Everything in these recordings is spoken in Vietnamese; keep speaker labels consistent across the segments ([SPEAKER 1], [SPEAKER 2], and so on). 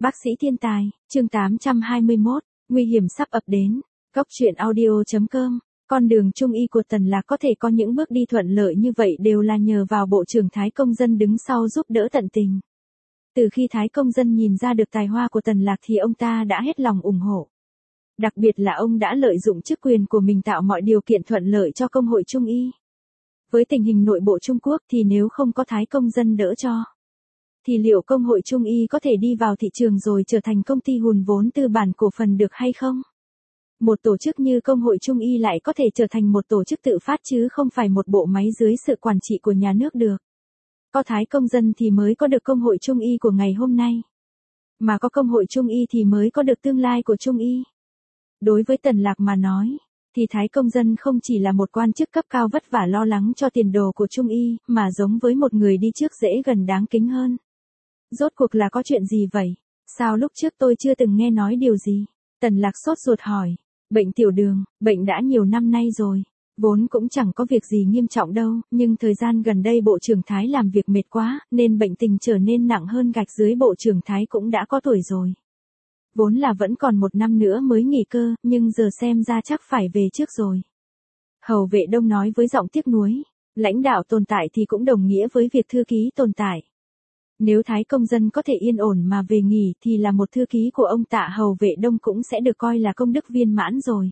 [SPEAKER 1] Bác sĩ thiên tài, chương 821, nguy hiểm sắp ập đến. Góc truyện audio.com. Con đường trung y của Tần Lạc có thể có những bước đi thuận lợi như vậy đều là nhờ vào Bộ trưởng Thái Công Dân đứng sau giúp đỡ tận tình. Từ khi Thái Công Dân nhìn ra được tài hoa của Tần Lạc thì ông ta đã hết lòng ủng hộ. Đặc biệt là ông đã lợi dụng chức quyền của mình tạo mọi điều kiện thuận lợi cho công hội Trung y. Với tình hình nội bộ Trung Quốc thì nếu không có Thái Công Dân đỡ cho, thì liệu công hội Trung y có thể đi vào thị trường rồi trở thành công ty hùn vốn tư bản cổ phần được hay không? Một tổ chức như công hội Trung y lại có thể trở thành một tổ chức tự phát chứ không phải một bộ máy dưới sự quản trị của nhà nước được. Có Thái Công Dân thì mới có được công hội Trung y của ngày hôm nay. Mà có công hội Trung y thì mới có được tương lai của Trung y. Đối với Tần Lạc mà nói, thì Thái Công Dân không chỉ là một quan chức cấp cao vất vả lo lắng cho tiền đồ của Trung y, mà giống với một người đi trước dễ gần đáng kính hơn. Rốt cuộc là có chuyện gì vậy? Sao lúc trước tôi chưa từng nghe nói điều gì? Tần Lạc sốt ruột hỏi. Bệnh tiểu đường, bệnh đã nhiều năm nay rồi. Vốn cũng chẳng có việc gì nghiêm trọng đâu, nhưng thời gian gần đây Bộ trưởng Thái làm việc mệt quá, nên bệnh tình trở nên nặng hơn. Gạch dưới Bộ trưởng Thái cũng đã có tuổi rồi. Vốn là vẫn còn 1 năm nữa mới nghỉ cơ, nhưng giờ xem ra chắc phải về trước rồi. Hầu Vệ Đông nói với giọng tiếc nuối. Lãnh đạo tồn tại thì cũng đồng nghĩa với việc thư ký tồn tại. Nếu Thái Công Dân có thể yên ổn mà về nghỉ thì là một thư ký của ông Tạ Hầu Vệ Đông cũng sẽ được coi là công đức viên mãn rồi.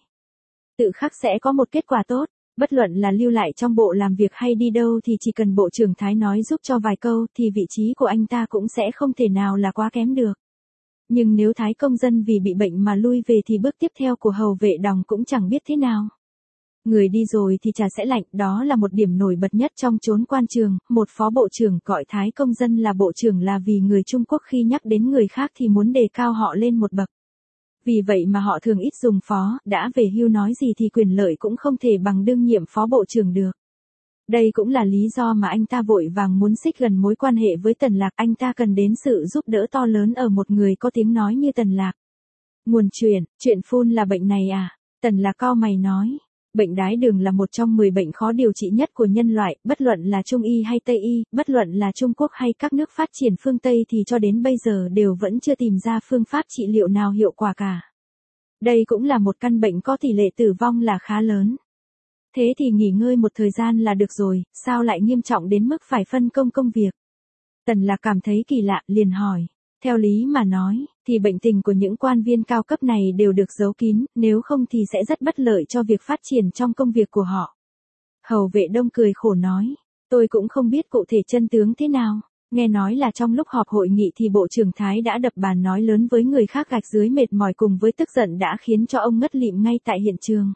[SPEAKER 1] Tự khắc sẽ có một kết quả tốt, bất luận là lưu lại trong bộ làm việc hay đi đâu thì chỉ cần Bộ trưởng Thái nói giúp cho vài câu thì vị trí của anh ta cũng sẽ không thể nào là quá kém được. Nhưng nếu Thái Công Dân vì bị bệnh mà lui về thì bước tiếp theo của Hầu Vệ Đòng cũng chẳng biết thế nào. Người đi rồi thì trà sẽ lạnh, đó là một điểm nổi bật nhất trong chốn quan trường. Một phó bộ trưởng gọi Thái Công Dân là bộ trưởng là vì người Trung Quốc khi nhắc đến người khác thì muốn đề cao họ lên một bậc. Vì vậy mà họ thường ít dùng phó, đã về hưu nói gì thì quyền lợi cũng không thể bằng đương nhiệm phó bộ trưởng được. Đây cũng là lý do mà anh ta vội vàng muốn xích gần mối quan hệ với Tần Lạc. Anh ta cần đến sự giúp đỡ to lớn ở một người có tiếng nói như Tần Lạc. Nguồn chuyện phun là bệnh này à? Tần Lạc cau mày nói. Bệnh đái đường là một trong 10 bệnh khó điều trị nhất của nhân loại, bất luận là Trung y hay Tây y, bất luận là Trung Quốc hay các nước phát triển phương Tây thì cho đến bây giờ đều vẫn chưa tìm ra phương pháp trị liệu nào hiệu quả cả. Đây cũng là một căn bệnh có tỷ lệ tử vong là khá lớn. Thế thì nghỉ ngơi một thời gian là được rồi, sao lại nghiêm trọng đến mức phải phân công công việc? Tần Lạc cảm thấy kỳ lạ, liền hỏi. Theo lý mà nói, thì bệnh tình của những quan viên cao cấp này đều được giấu kín, nếu không thì sẽ rất bất lợi cho việc phát triển trong công việc của họ. Hầu Vệ Đông cười khổ nói, tôi cũng không biết cụ thể chân tướng thế nào. Nghe nói là trong lúc họp hội nghị thì Bộ trưởng Thái đã đập bàn nói lớn với người khác, gạch dưới mệt mỏi cùng với tức giận đã khiến cho ông ngất lịm ngay tại hiện trường.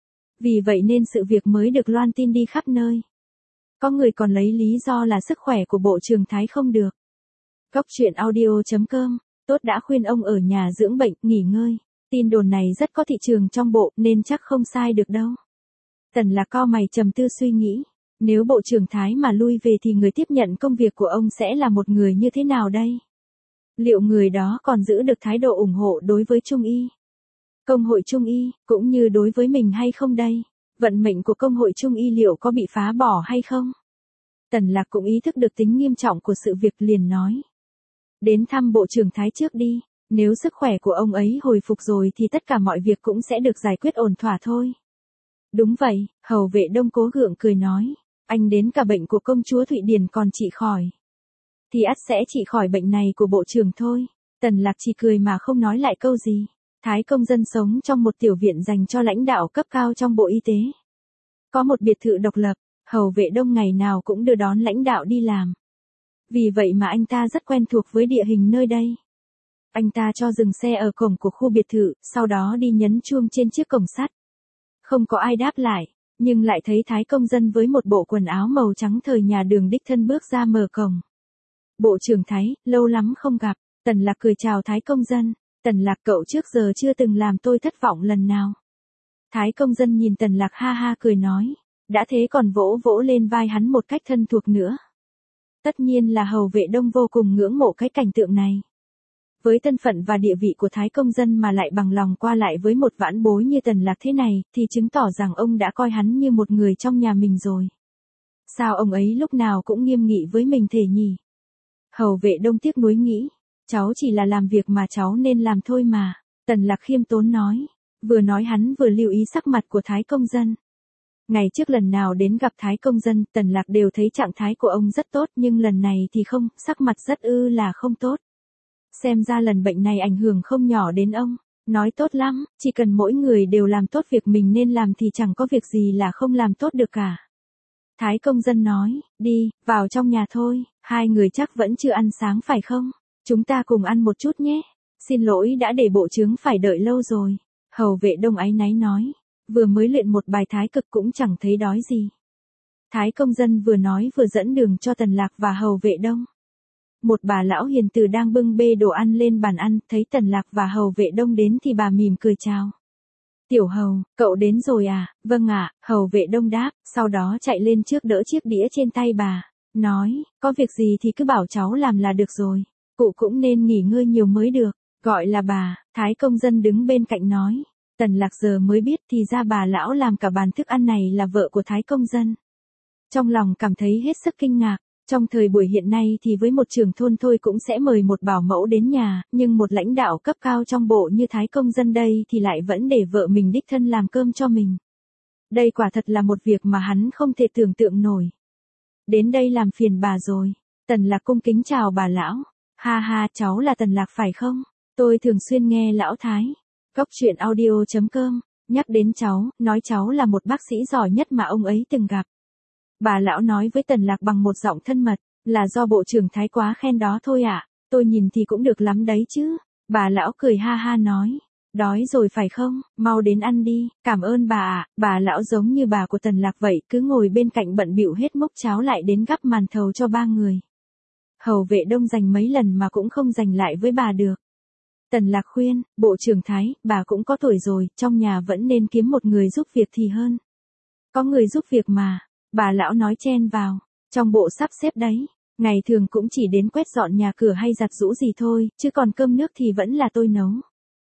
[SPEAKER 1] Vì vậy nên sự việc mới được loan tin đi khắp nơi. Có người còn lấy lý do là sức khỏe của Bộ trưởng Thái không được. Góc truyện audio.com, tốt đã khuyên ông ở nhà dưỡng bệnh, nghỉ ngơi. Tin đồn này rất có thị trường trong bộ nên chắc không sai được đâu. Tần Lạc cau mày trầm tư suy nghĩ. Nếu Bộ trưởng Thái mà lui về thì người tiếp nhận công việc của ông sẽ là một người như thế nào đây? Liệu người đó còn giữ được thái độ ủng hộ đối với Trung y, công hội Trung y, cũng như đối với mình hay không đây? Vận mệnh của công hội Trung y liệu có bị phá bỏ hay không? Tần Lạc cũng ý thức được tính nghiêm trọng của sự việc, liền nói. Đến thăm Bộ trưởng Thái trước đi, nếu sức khỏe của ông ấy hồi phục rồi thì tất cả mọi việc cũng sẽ được giải quyết ổn thỏa thôi. Đúng vậy, Hầu Vệ Đông cố gượng cười nói, anh đến cả bệnh của công chúa Thụy Điển còn trị khỏi. Thì ắt sẽ trị khỏi bệnh này của bộ trưởng thôi. Tần Lạc chỉ cười mà không nói lại câu gì. Thái Công Dân sống trong một tiểu viện dành cho lãnh đạo cấp cao trong Bộ Y tế. Có một biệt thự độc lập, Hầu Vệ Đông ngày nào cũng đưa đón lãnh đạo đi làm. Vì vậy mà anh ta rất quen thuộc với địa hình nơi đây. Anh ta cho dừng xe ở cổng của khu biệt thự, sau đó đi nhấn chuông trên chiếc cổng sắt. Không có ai đáp lại, nhưng lại thấy Thái Công Dân với một bộ quần áo màu trắng thời nhà Đường đích thân bước ra mở cổng. Bộ trưởng Thái, lâu lắm không gặp. Tần Lạc cười chào Thái Công Dân. Tần Lạc, cậu trước giờ chưa từng làm tôi thất vọng lần nào. Thái Công Dân nhìn Tần Lạc ha ha cười nói. Đã thế còn vỗ vỗ lên vai hắn một cách thân thuộc nữa. Tất nhiên là Hầu Vệ Đông vô cùng ngưỡng mộ cái cảnh tượng này. Với thân phận và địa vị của Thái Công Dân mà lại bằng lòng qua lại với một vãn bối như Tần Lạc thế này, thì chứng tỏ rằng ông đã coi hắn như một người trong nhà mình rồi. Sao ông ấy lúc nào cũng nghiêm nghị với mình thể nhỉ? Hầu Vệ Đông tiếc nuối nghĩ. Cháu chỉ là làm việc mà cháu nên làm thôi mà. Tần Lạc khiêm tốn nói. Vừa nói hắn vừa lưu ý sắc mặt của Thái Công Dân. Ngày trước lần nào đến gặp Thái Công Dân, Tần Lạc đều thấy trạng thái của ông rất tốt, nhưng lần này thì không, sắc mặt rất là không tốt. Xem ra lần bệnh này ảnh hưởng không nhỏ đến ông. Nói tốt lắm, chỉ cần mỗi người đều làm tốt việc mình nên làm thì chẳng có việc gì là không làm tốt được cả. Thái Công Dân nói, đi, vào trong nhà thôi, hai người chắc vẫn chưa ăn sáng phải không? Chúng ta cùng ăn một chút nhé. Xin lỗi đã để bộ chướng phải đợi lâu rồi. Hầu Vệ Đông áy náy nói, vừa mới luyện một bài thái cực cũng chẳng thấy đói gì. Thái Công Dân vừa nói vừa dẫn đường cho Tần Lạc và Hầu Vệ Đông. Một bà lão hiền từ đang bưng bê đồ ăn lên bàn ăn, thấy Tần Lạc và Hầu Vệ Đông đến thì bà mỉm cười chào. Tiểu Hầu, cậu đến rồi à? Vâng ạ, Hầu Vệ Đông đáp, sau đó chạy lên trước đỡ chiếc đĩa trên tay bà, nói, có việc gì thì cứ bảo cháu làm là được rồi, cụ cũng nên nghỉ ngơi nhiều mới được, gọi là bà. Thái Công Dân đứng bên cạnh nói. Tần Lạc giờ mới biết thì ra bà lão làm cả bàn thức ăn này là vợ của Thái Công Dân. Trong lòng cảm thấy hết sức kinh ngạc. Trong thời buổi hiện nay thì với một trưởng thôn thôi cũng sẽ mời một bảo mẫu đến nhà, nhưng một lãnh đạo cấp cao trong bộ như Thái Công Dân đây thì lại vẫn để vợ mình đích thân làm cơm cho mình. Đây quả thật là một việc mà hắn không thể tưởng tượng nổi. Đến đây làm phiền bà rồi. Tần Lạc cung kính chào bà lão. Ha ha, cháu là Tần Lạc phải không? Tôi thường xuyên nghe lão Thái. Góc truyện audio.com, nhắc đến cháu, nói cháu là một bác sĩ giỏi nhất mà ông ấy từng gặp. Bà lão nói với Tần Lạc bằng một giọng thân mật, là do bộ trưởng Thái quá khen đó thôi ạ, tôi nhìn thì cũng được lắm đấy chứ. Bà lão cười ha ha nói, đói rồi phải không, mau đến ăn đi, cảm ơn bà ạ. Bà lão giống như bà của Tần Lạc vậy, cứ ngồi bên cạnh bận bịu hết múc cháo lại đến gắp màn thầu cho ba người. Hầu Vệ Đông giành mấy lần mà cũng không giành lại với bà được. Tần Lạc khuyên, bộ trưởng Thái, bà cũng có tuổi rồi, trong nhà vẫn nên kiếm một người giúp việc thì hơn. Có người giúp việc mà, bà lão nói chen vào, trong bộ sắp xếp đấy, ngày thường cũng chỉ đến quét dọn nhà cửa hay giặt giũ gì thôi, chứ còn cơm nước thì vẫn là tôi nấu.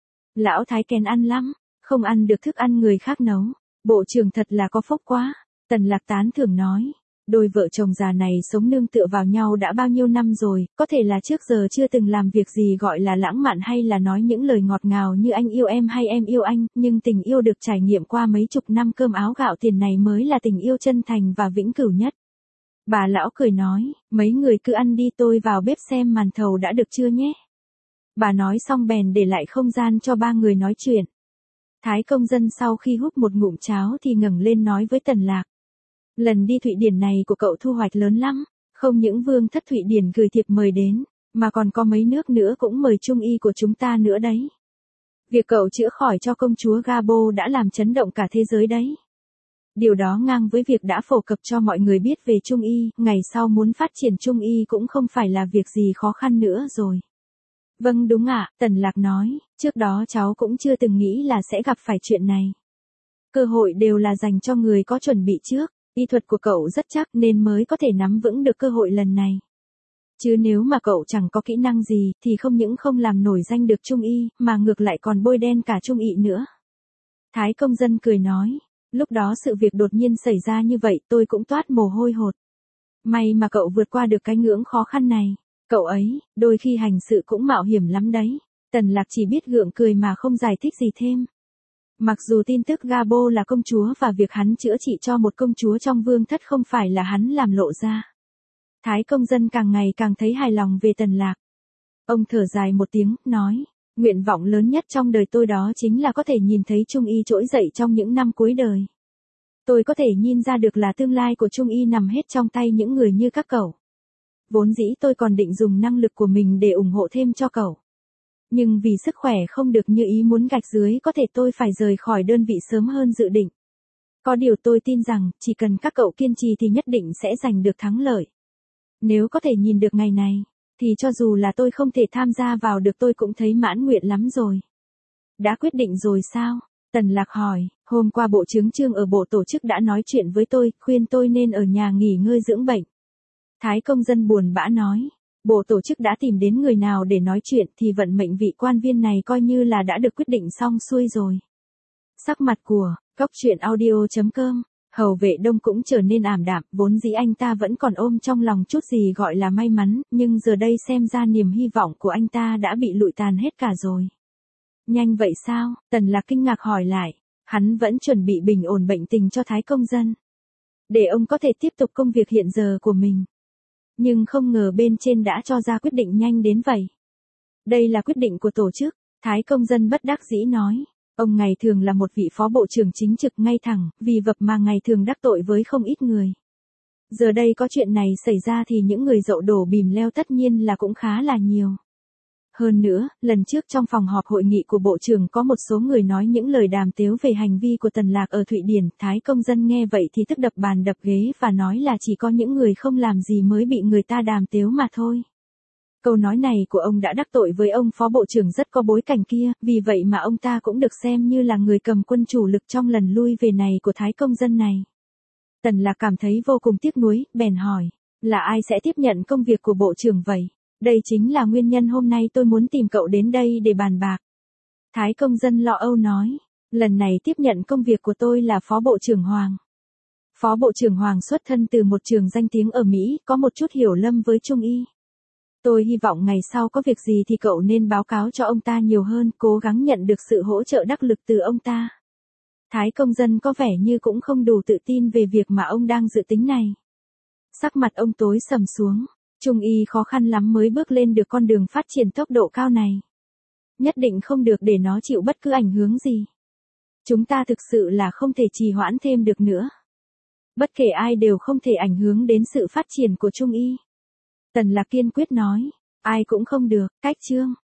[SPEAKER 1] Lão Thái kén ăn lắm, không ăn được thức ăn người khác nấu, bộ trưởng thật là có phúc quá. Tần Lạc tán thưởng nói. Đôi vợ chồng già này sống nương tựa vào nhau đã bao nhiêu năm rồi, có thể là trước giờ chưa từng làm việc gì gọi là lãng mạn hay là nói những lời ngọt ngào như anh yêu em hay em yêu anh, nhưng tình yêu được trải nghiệm qua mấy chục năm cơm áo gạo tiền này mới là tình yêu chân thành và vĩnh cửu nhất. Bà lão cười nói, mấy người cứ ăn đi, tôi vào bếp xem màn thầu đã được chưa nhé. Bà nói xong bèn để lại không gian cho ba người nói chuyện. Thái Công Dân sau khi húp một ngụm cháo thì ngẩng lên nói với Tần Lạc. Lần đi Thụy Điển này của cậu thu hoạch lớn lắm, không những vương thất Thụy Điển gửi thiệp mời đến, mà còn có mấy nước nữa cũng mời trung y của chúng ta nữa đấy. Việc cậu chữa khỏi cho công chúa Gabo đã làm chấn động cả thế giới đấy. Điều đó ngang với việc đã phổ cập cho mọi người biết về trung y, ngày sau muốn phát triển trung y cũng không phải là việc gì khó khăn nữa rồi. Vâng đúng ạ, Tần Lạc nói, trước đó cháu cũng chưa từng nghĩ là sẽ gặp phải chuyện này. Cơ hội đều là dành cho người có chuẩn bị trước. Y thuật của cậu rất chắc nên mới có thể nắm vững được cơ hội lần này. Chứ nếu mà cậu chẳng có kỹ năng gì thì không những không làm nổi danh được trung y mà ngược lại còn bôi đen cả trung y nữa. Thái Công Dân cười nói, lúc đó sự việc đột nhiên xảy ra như vậy tôi cũng toát mồ hôi hột. May mà cậu vượt qua được cái ngưỡng khó khăn này. Cậu ấy, đôi khi hành sự cũng mạo hiểm lắm đấy. Tần Lạc chỉ biết gượng cười mà không giải thích gì thêm. Mặc dù tin tức Gabo là công chúa và việc hắn chữa trị cho một công chúa trong vương thất không phải là hắn làm lộ ra. Thái Công Dân càng ngày càng thấy hài lòng về Tần Lạc. Ông thở dài một tiếng, nói, nguyện vọng lớn nhất trong đời tôi đó chính là có thể nhìn thấy trung y trỗi dậy trong những năm cuối đời. Tôi có thể nhìn ra được là tương lai của trung y nằm hết trong tay những người như các cậu. Vốn dĩ tôi còn định dùng năng lực của mình để ủng hộ thêm cho cậu. Nhưng vì sức khỏe không được như ý muốn gạch dưới có thể tôi phải rời khỏi đơn vị sớm hơn dự định. Có điều tôi tin rằng, chỉ cần các cậu kiên trì thì nhất định sẽ giành được thắng lợi. Nếu có thể nhìn được ngày này, thì cho dù là tôi không thể tham gia vào được tôi cũng thấy mãn nguyện lắm rồi. Đã quyết định rồi sao? Tần Lạc hỏi, hôm qua bộ chướng Trương ở bộ tổ chức đã nói chuyện với tôi, khuyên tôi nên ở nhà nghỉ ngơi dưỡng bệnh. Thái Công Dân buồn bã nói. Bộ tổ chức đã tìm đến người nào để nói chuyện thì vận mệnh vị quan viên này coi như là đã được quyết định xong xuôi rồi. Sắc mặt của góc truyện audio.com Hầu Vệ Đông cũng trở nên ảm đạm, vốn dĩ anh ta vẫn còn ôm trong lòng chút gì gọi là may mắn, nhưng giờ đây xem ra niềm hy vọng của anh ta đã bị lụi tàn hết cả rồi. Nhanh vậy sao? Tần Lạc kinh ngạc hỏi lại. Hắn vẫn chuẩn bị bình ổn bệnh tình cho Thái Công Dân, để ông có thể tiếp tục công việc hiện giờ của mình. Nhưng không ngờ bên trên đã cho ra quyết định nhanh đến vậy. Đây là quyết định của tổ chức, Thái Công Dân bất đắc dĩ nói. Ông ngày thường là một vị phó bộ trưởng chính trực ngay thẳng, vì vập mà ngày thường đắc tội với không ít người. Giờ đây có chuyện này xảy ra thì những người dậu đổ bìm leo tất nhiên là cũng khá là nhiều. Hơn nữa, lần trước trong phòng họp hội nghị của bộ trưởng có một số người nói những lời đàm tiếu về hành vi của Tần Lạc ở Thụy Điển, Thái Công Dân nghe vậy thì tức đập bàn đập ghế và nói là chỉ có những người không làm gì mới bị người ta đàm tiếu mà thôi. Câu nói này của ông đã đắc tội với ông phó bộ trưởng rất có bối cảnh kia, vì vậy mà ông ta cũng được xem như là người cầm quân chủ lực trong lần lui về này của Thái Công Dân này. Tần Lạc cảm thấy vô cùng tiếc nuối, bèn hỏi, là ai sẽ tiếp nhận công việc của bộ trưởng vậy? Đây chính là nguyên nhân hôm nay tôi muốn tìm cậu đến đây để bàn bạc. Thái Công Dân lo âu nói, lần này tiếp nhận công việc của tôi là phó bộ trưởng Hoàng. Phó bộ trưởng Hoàng xuất thân từ một trường danh tiếng ở Mỹ, có một chút hiểu lầm với Trung y. Tôi hy vọng ngày sau có việc gì thì cậu nên báo cáo cho ông ta nhiều hơn, cố gắng nhận được sự hỗ trợ đắc lực từ ông ta. Thái Công Dân có vẻ như cũng không đủ tự tin về việc mà ông đang dự tính này. Sắc mặt ông tối sầm xuống, Trung y khó khăn lắm mới bước lên được con đường phát triển tốc độ cao này. Nhất định không được để nó chịu bất cứ ảnh hưởng gì. Chúng ta thực sự là không thể trì hoãn thêm được nữa. Bất kể ai đều không thể ảnh hưởng đến sự phát triển của Trung y. Tần Lạc kiên quyết nói, ai cũng không được, cách chương.